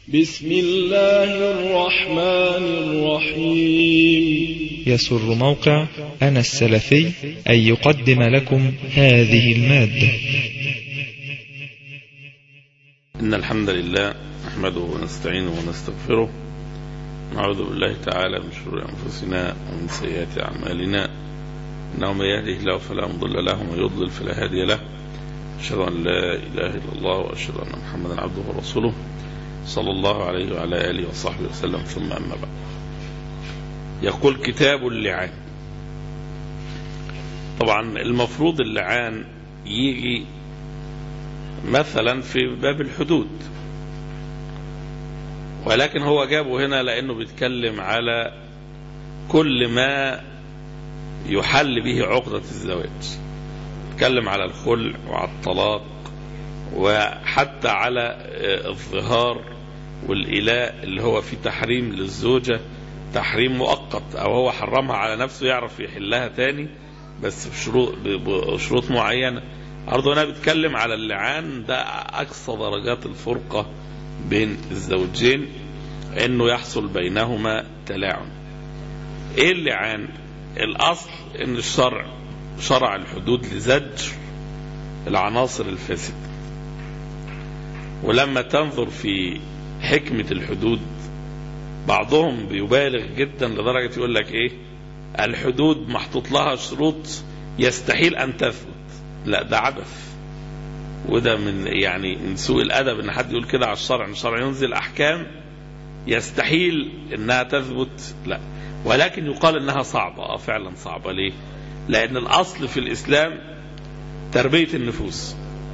بسم الله الرحمن الرحيم. يسر موقع أنا السلفي أن يقدم لكم هذه المادة. إن الحمد لله نحمده ونستعينه ونستغفره، نعوذ بالله تعالى من شرور أنفسنا ومن سيئات أعمالنا، إنه من يهده الله فلا مضل له ومن يضلل فلا هادي له، أشهد أن لا إله إلا الله وأشهد أن محمدا عبده ورسوله صلى الله عليه وعلى آله وصحبه وسلم، ثم أما بعد. يقول كتاب اللعان. طبعا المفروض اللعان يجي مثلا في باب الحدود، ولكن هو جابه هنا لأنه بيتكلم على كل ما يحل به عقدة الزواج، بيتكلم على الخلع وعلى الطلاق وحتى على الظهار والإلاء اللي هو في تحريم للزوجة، تحريم مؤقت، أو هو حرمها على نفسه يعرف يحلها تاني بس بشروط معينة. برضه هنا بيتكلم على اللعان، ده أقصى درجات الفرقة بين الزوجين، إنه يحصل بينهما تلاعن. إيه اللعان؟ الأصل إن الشرع شرع الحدود لزجر العناصر الفاسدة، ولما تنظر في حكمة الحدود بعضهم بيبالغ جدا لدرجة يقول لك ايه، الحدود محطوط لها شروط يستحيل ان تثبت. لا، ده عبث، وده من سوء الادب ان حد يقول كده على الشرع، ان الشرع ينزل احكام يستحيل انها تثبت. لا، ولكن يقال انها صعبة. فعلا صعبة. ليه؟ لان الاصل في الاسلام تربية النفوس،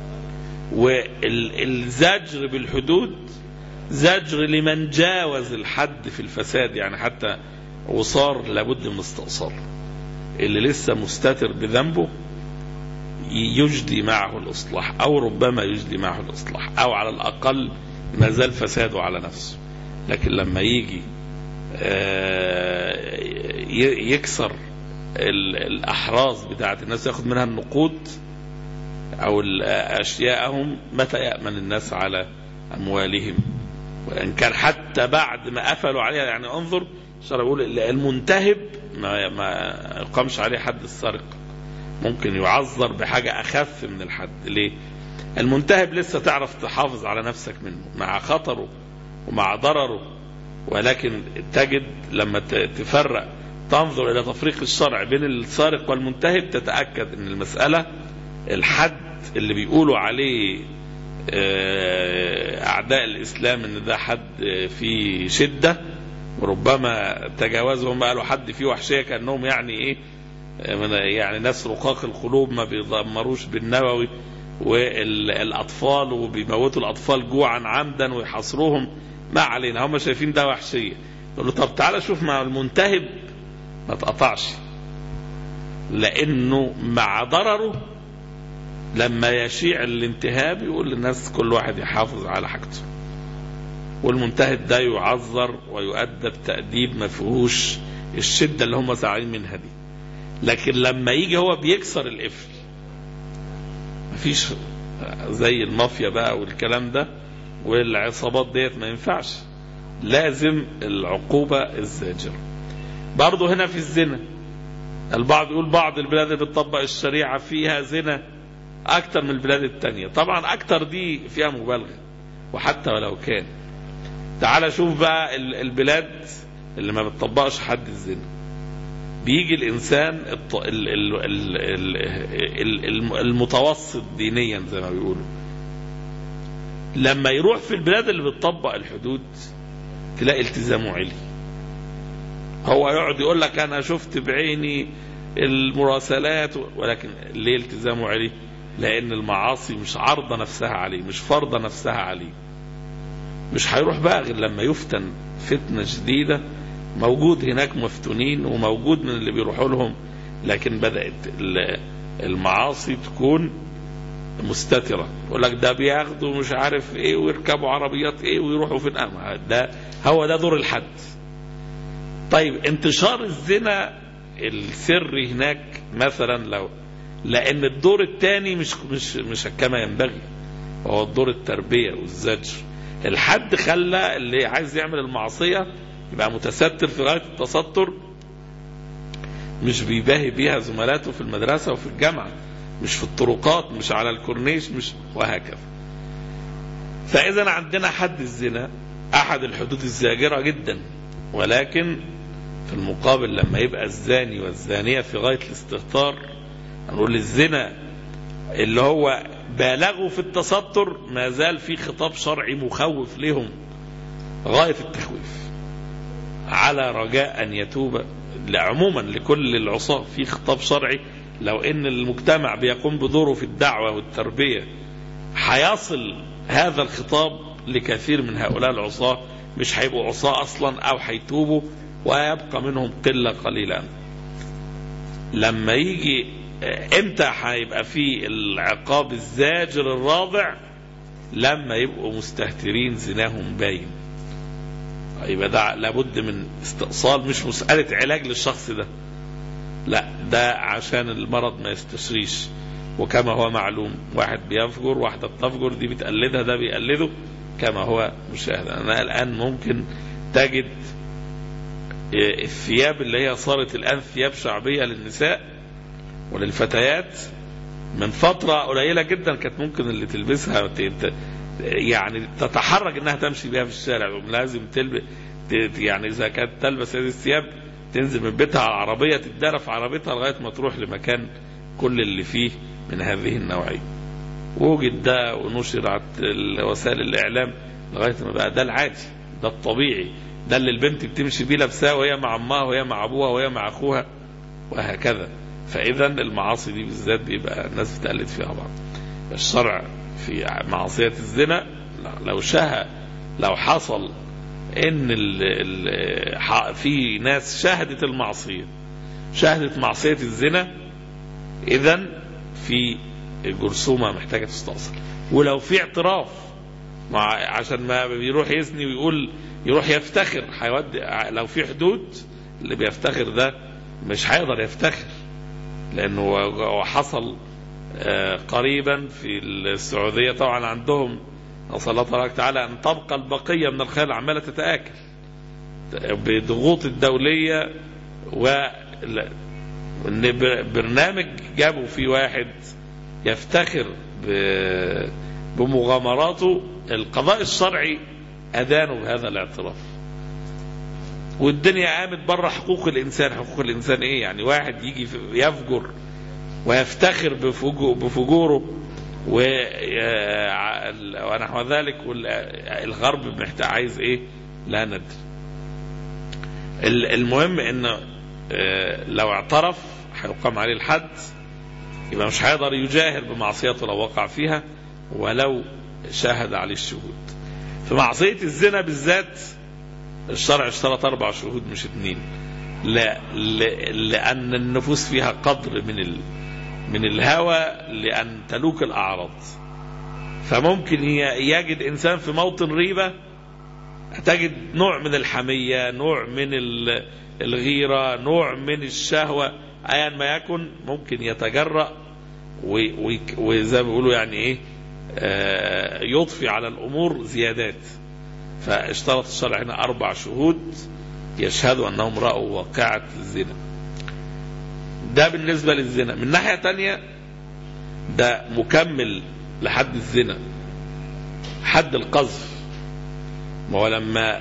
والزجر بالحدود زجر لمن جاوز الحد في الفساد، يعني حتى وصار لابد من استئصال. اللي لسه مستتر بذنبه يجدي معه الإصلاح، أو ربما يجدي معه الإصلاح، أو على الأقل ما زال فساده على نفسه. لكن لما يجي يكسر الأحراز بتاعت الناس، ياخد منها النقود أو أشياءهم، متى يأمن الناس على أموالهم؟ وإن كان حتى بعد ما قفلوا عليها. يعني انظر، الشرع يقول المنتهب ما يقامش عليه حد السرقة، ممكن يعذر بحاجة أخف من الحد. ليه؟ المنتهب لسه تعرف تحافظ على نفسك منه مع خطره ومع ضرره، ولكن تجد لما تفرق تنظر إلى تفريق الشرع بين السارق والمنتهب، تتأكد أن المسألة الحد اللي بيقولوا عليه أعداء الإسلام إن ده حد فيه شدة، وربما تجاوزهم قالوا حد فيه وحشية، كأنهم يعني إيه، يعني ناس رقاق القلوب ما بيضمروش بالنووي، والأطفال وبيموتوا الأطفال جوعا عمدا ويحصروهم. ما علينا، هم شايفين ده وحشية. يقول له طب تعالى شوف مع المنتهب ما تقطعش، لأنه مع ضرره لما يشيع الانتهاب يقول للناس كل واحد يحافظ على حاجته، والمنتهب ده يعذر ويؤدب تأديب ما فيهوش الشدة اللي هم زعلانين منها دي. لكن لما يجي هو بيكسر القفل، مفيش زي المافيا بقى والكلام ده والعصابات ديت، ما ينفعش، لازم العقوبة الزاجرة. برضه هنا في الزنا، البعض يقول بعض البلاد اللي بتطبق الشريعة فيها زنا أكتر من البلاد التانية. طبعا أكتر دي فيها مبالغة، وحتى ولو كان، تعال شوف بقى البلاد اللي ما بتطبقش حد الزنا، بيجي الإنسان المتوسط دينيا زي ما بيقولوا، لما يروح في البلاد اللي بتطبق الحدود تلاقي التزامه عالي. هو يقعد يقول لك أنا شفت بعيني المراسلات، ولكن ليه التزامه عالي؟ لأن المعاصي مش عارضة نفسها عليه، مش فرضة نفسها عليه. مش هيروح بقى غير لما يفتن فتنة جديدة. موجود هناك مفتونين وموجود من اللي بيروحوا لهم، لكن بدأت المعاصي تكون مستترة. يقول لك ده بياخدوا مش عارف ايه ويركبوا عربيات ايه ويروحوا في الأمة. ده هو ده دور الحد. طيب انتشار الزنا السري هناك مثلا، لأن الدور الثاني مش كما ينبغي، وهو الدور التربية والزجر. الحد خلى اللي عايز يعمل المعصية يبقى متستر في غاية التستر، مش بيباهي بيها زملاته في المدرسة وفي الجامعة، مش في الطرقات، مش على الكورنيش، مش وهكذا. فإذا عندنا حد الزنا أحد الحدود الزاجرة جدا، ولكن في المقابل لما يبقى الزاني والزانية في غاية الاستهتار، نقول الزنا اللي هو بالغوا في التستر ما زال في خطاب شرعي مخوف لهم غاية التخويف، على رجاء أن يتوب. عموما لكل العصاة في خطاب شرعي، لو ان المجتمع بيقوم بدوره في الدعوة والتربية هيصل هذا الخطاب لكثير من هؤلاء العصاة، مش هيبقوا عصاة اصلا او هيتوبوا ويبقى منهم قلة قليلة. لما يجي امتى هيبقى في العقاب الزاجر الرادع؟ لما يبقوا مستهترين زناهم باين، يبقى ده لابد من استئصال، مش مسألة علاج للشخص ده، لا ده عشان المرض ما يستشريش. وكما هو معلوم واحد بيفجر، واحدة بتفجر، دي بتقلدها، ده بيقلده، كما هو مشاهد. أنا الآن ممكن تجد الثياب اللي هي صارت الآن ثياب شعبية للنساء وللفتيات، من فترة قليلة جدا كانت ممكن اللي تلبسها يعني تتحرج انها تمشي بها في الشارع، لازم تلبس يعني اذا كانت تلبس هذه الثياب تنزل من بيتها على العربية، تتدرى في عربيتها لغاية ما تروح لمكان كل اللي فيه من هذه النوعية. ووجد ده ونشرت وسائل الإعلام لغاية ما بقى ده العادي، ده الطبيعي، ده اللي البنت بتمشي بيه لابساه وهي مع أمها وهي مع أبوها وهي مع أخوها وهكذا. فإذا المعاصي دي بالذات بيبقى الناس بتقلد فيها بعض. الشرع في معصية الزنا لو حصل ان في ناس شهدت المعصية، شهدت معصية الزنا، اذا في جرثومة محتاجة تستأصل. ولو في اعتراف عشان ما بيروح يزني ويقول يروح يفتخر، لو في حدود اللي بيفتخر ده مش هيقدر يفتخر، لانه حصل قريبا في السعودية طبعا عندهم نسأل الله تبارك وتعالى أن تبقى البقية من الخيل عمالة تتآكل بضغوط الدولية، وإن برنامج جابوا فيه واحد يفتخر بمغامراته، القضاء الشرعي أدانه بهذا الاعتراف. والدنيا قامت بره حقوق الإنسان. حقوق الإنسان إيه يعني؟ واحد يجي يفجر ويفتخر بفجوره ونحو ذلك، الغرب محتاج عايز ايه؟ لا ندري. المهم انه لو اعترف هيقام عليه الحد، يبقى مش هيقدر يجاهر بمعصيته لو وقع فيها ولو شاهد عليه الشهود. في معصية الزنا بالذات الشرع اشترط 4 شهود مش 2، لأن النفوس فيها قدر من الهوى لأن تلوك الأعراض. فممكن يجد إنسان في موطن ريبة، تجد نوع من الحمية، نوع من الغيرة، نوع من الشهوة، أيا ما يكن، ممكن يتجرأ وزي ما بيقولوا يعني إيه، يضفي على الأمور زيادات. فاشترط الشرع هنا 4 شهود يشهدوا أنهم رأوا واقعة الزنا. ده بالنسبة للزنا. من ناحية تانية ده مكمل لحد الزنا، حد القذف. ما هو لما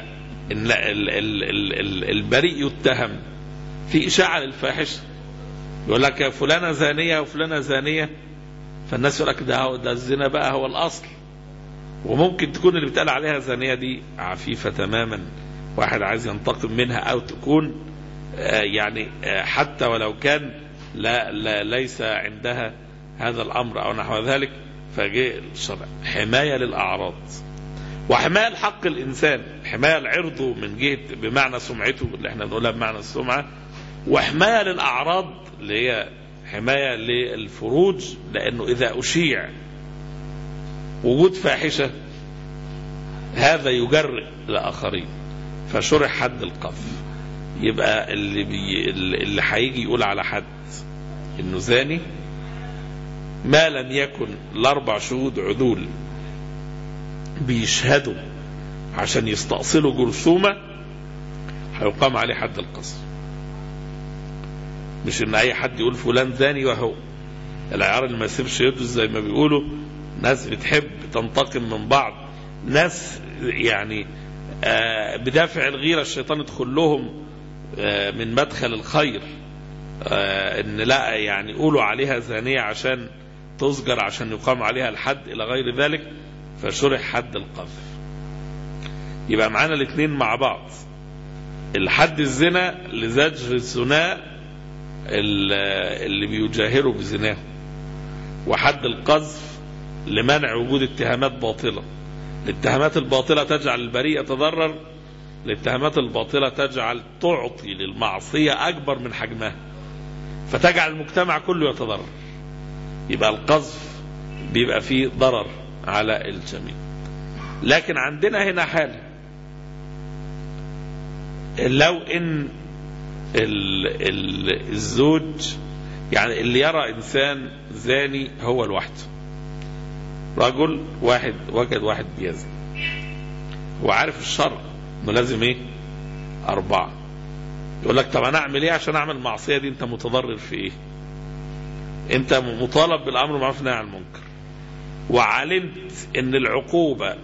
البريء يتهم في إشاعة للفاحشة، يقول لك فلانة زانية وفلانة زانية، فالناس يقول لك ده الزنا بقى هو الأصل. وممكن تكون اللي بتقال عليها زانية دي عفيفة تماما، واحد عايز ينتقم منها، أو تكون يعني حتى ولو كان ليس عندها هذا الأمر أو نحو ذلك. فجاء الشرع حماية للأعراض وحماية لحق الإنسان، حماية لعرضه من جهة بمعنى سمعته اللي احنا بنقولها بمعنى السمعة، وحماية للأعراض اللي هي حماية للفروج، لأنه إذا أشيع وجود فاحشة هذا يجرئ الآخرين، فشرع حد القذف. يبقى اللي هيجي يقول على حد إنه زاني ما لم يكن ال4 شهود عدول بيشهدوا عشان يستأصلوا جرثومة هيقام عليه حد القذف. مش ان اي حد يقول فلان زاني وهو العيار اللي ما يسيبش يده، زي ما بيقولوا ناس بتحب تنتقم من بعض، ناس يعني بدافع الغيرة الشيطان يدخل لهم من مدخل الخير، ان لا يعني يقولوا عليها زانية عشان تزجر، عشان يقام عليها الحد الى غير ذلك، فشرح حد القذف. يبقى معانا الاثنين مع بعض، الحد الزنا لزجر الزنا اللي بيجاهروا بزناه، وحد القذف لمنع وجود اتهامات باطلة. الاتهامات الباطلة تجعل البريء يتضرر، الاتهامات الباطلة تجعل تعطي للمعصية أكبر من حجمها، فتجعل المجتمع كله يتضرر. يبقى القذف بيبقى فيه ضرر على الجميع. لكن عندنا هنا حالة، لو ان الزوج يعني اللي يرى انسان زاني هو لوحده، رجل واحد وجد واحد بيزني، هو عارف الشرع انه لازم ايه 4، يقول لك طب انا اعمل ايه عشان اعمل المعصيه دي؟ انت متضرر في ايه؟ انت مطالب بالامر بالمعروف والنهي عن المنكر، وعلمت ان العقوبه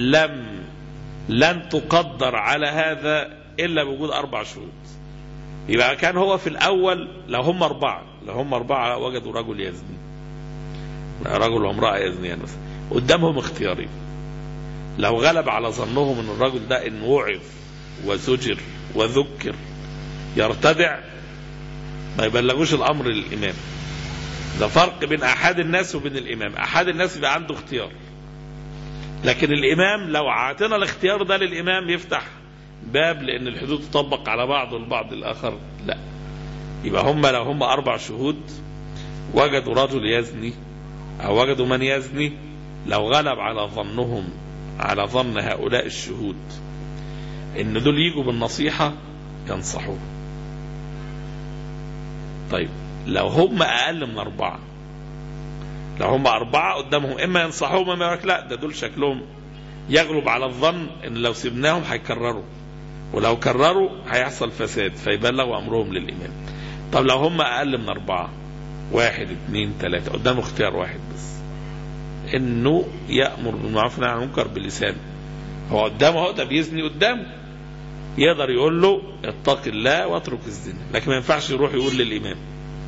لن تقدر على هذا الا بوجود 4 شهود. يبقى كان هو في الاول لو هم 4 وجدوا رجل يزني، رجل وامرأة يزنيان مثلا، قدامهم اختيارين. لو غلب على ظنهم ان الرجل ده ان وعظ وزجر وذكر يرتدع، ما يبلغوش الامر للامام. ده فرق بين احد الناس وبين الامام. احد الناس يبقى عنده اختيار، لكن الامام لو عطينا الاختيار ده للامام يفتح باب لان الحدود تطبق على بعض والبعض الاخر لا. يبقى لو هم 4 شهود وجدوا رجل يزني او وجدوا من يزني، لو غلب على ظنهم على ظن هؤلاء الشهود ان دول يجوا بالنصيحة ينصحوه. طيب لو هم اقل من 4، لو هم 4 قدامهم اما ينصحوهم اما يقولك لا ده دول شكلهم يغلب على الظن ان لو سيبناهم هيكرروا، ولو كرروا هيحصل فساد، فيبلغوا امرهم للامام. طب لو هم اقل من 4، 1 2 3، قدامه اختيار واحد بس، انه يأمر بالمعروف والنهي عن المنكر بلسانه. هو قدامه، هو ده بيزني قدامه، يقدر يقول له اتق الله واترك الزنا، لكن ما ينفعش يروح يقول للامام.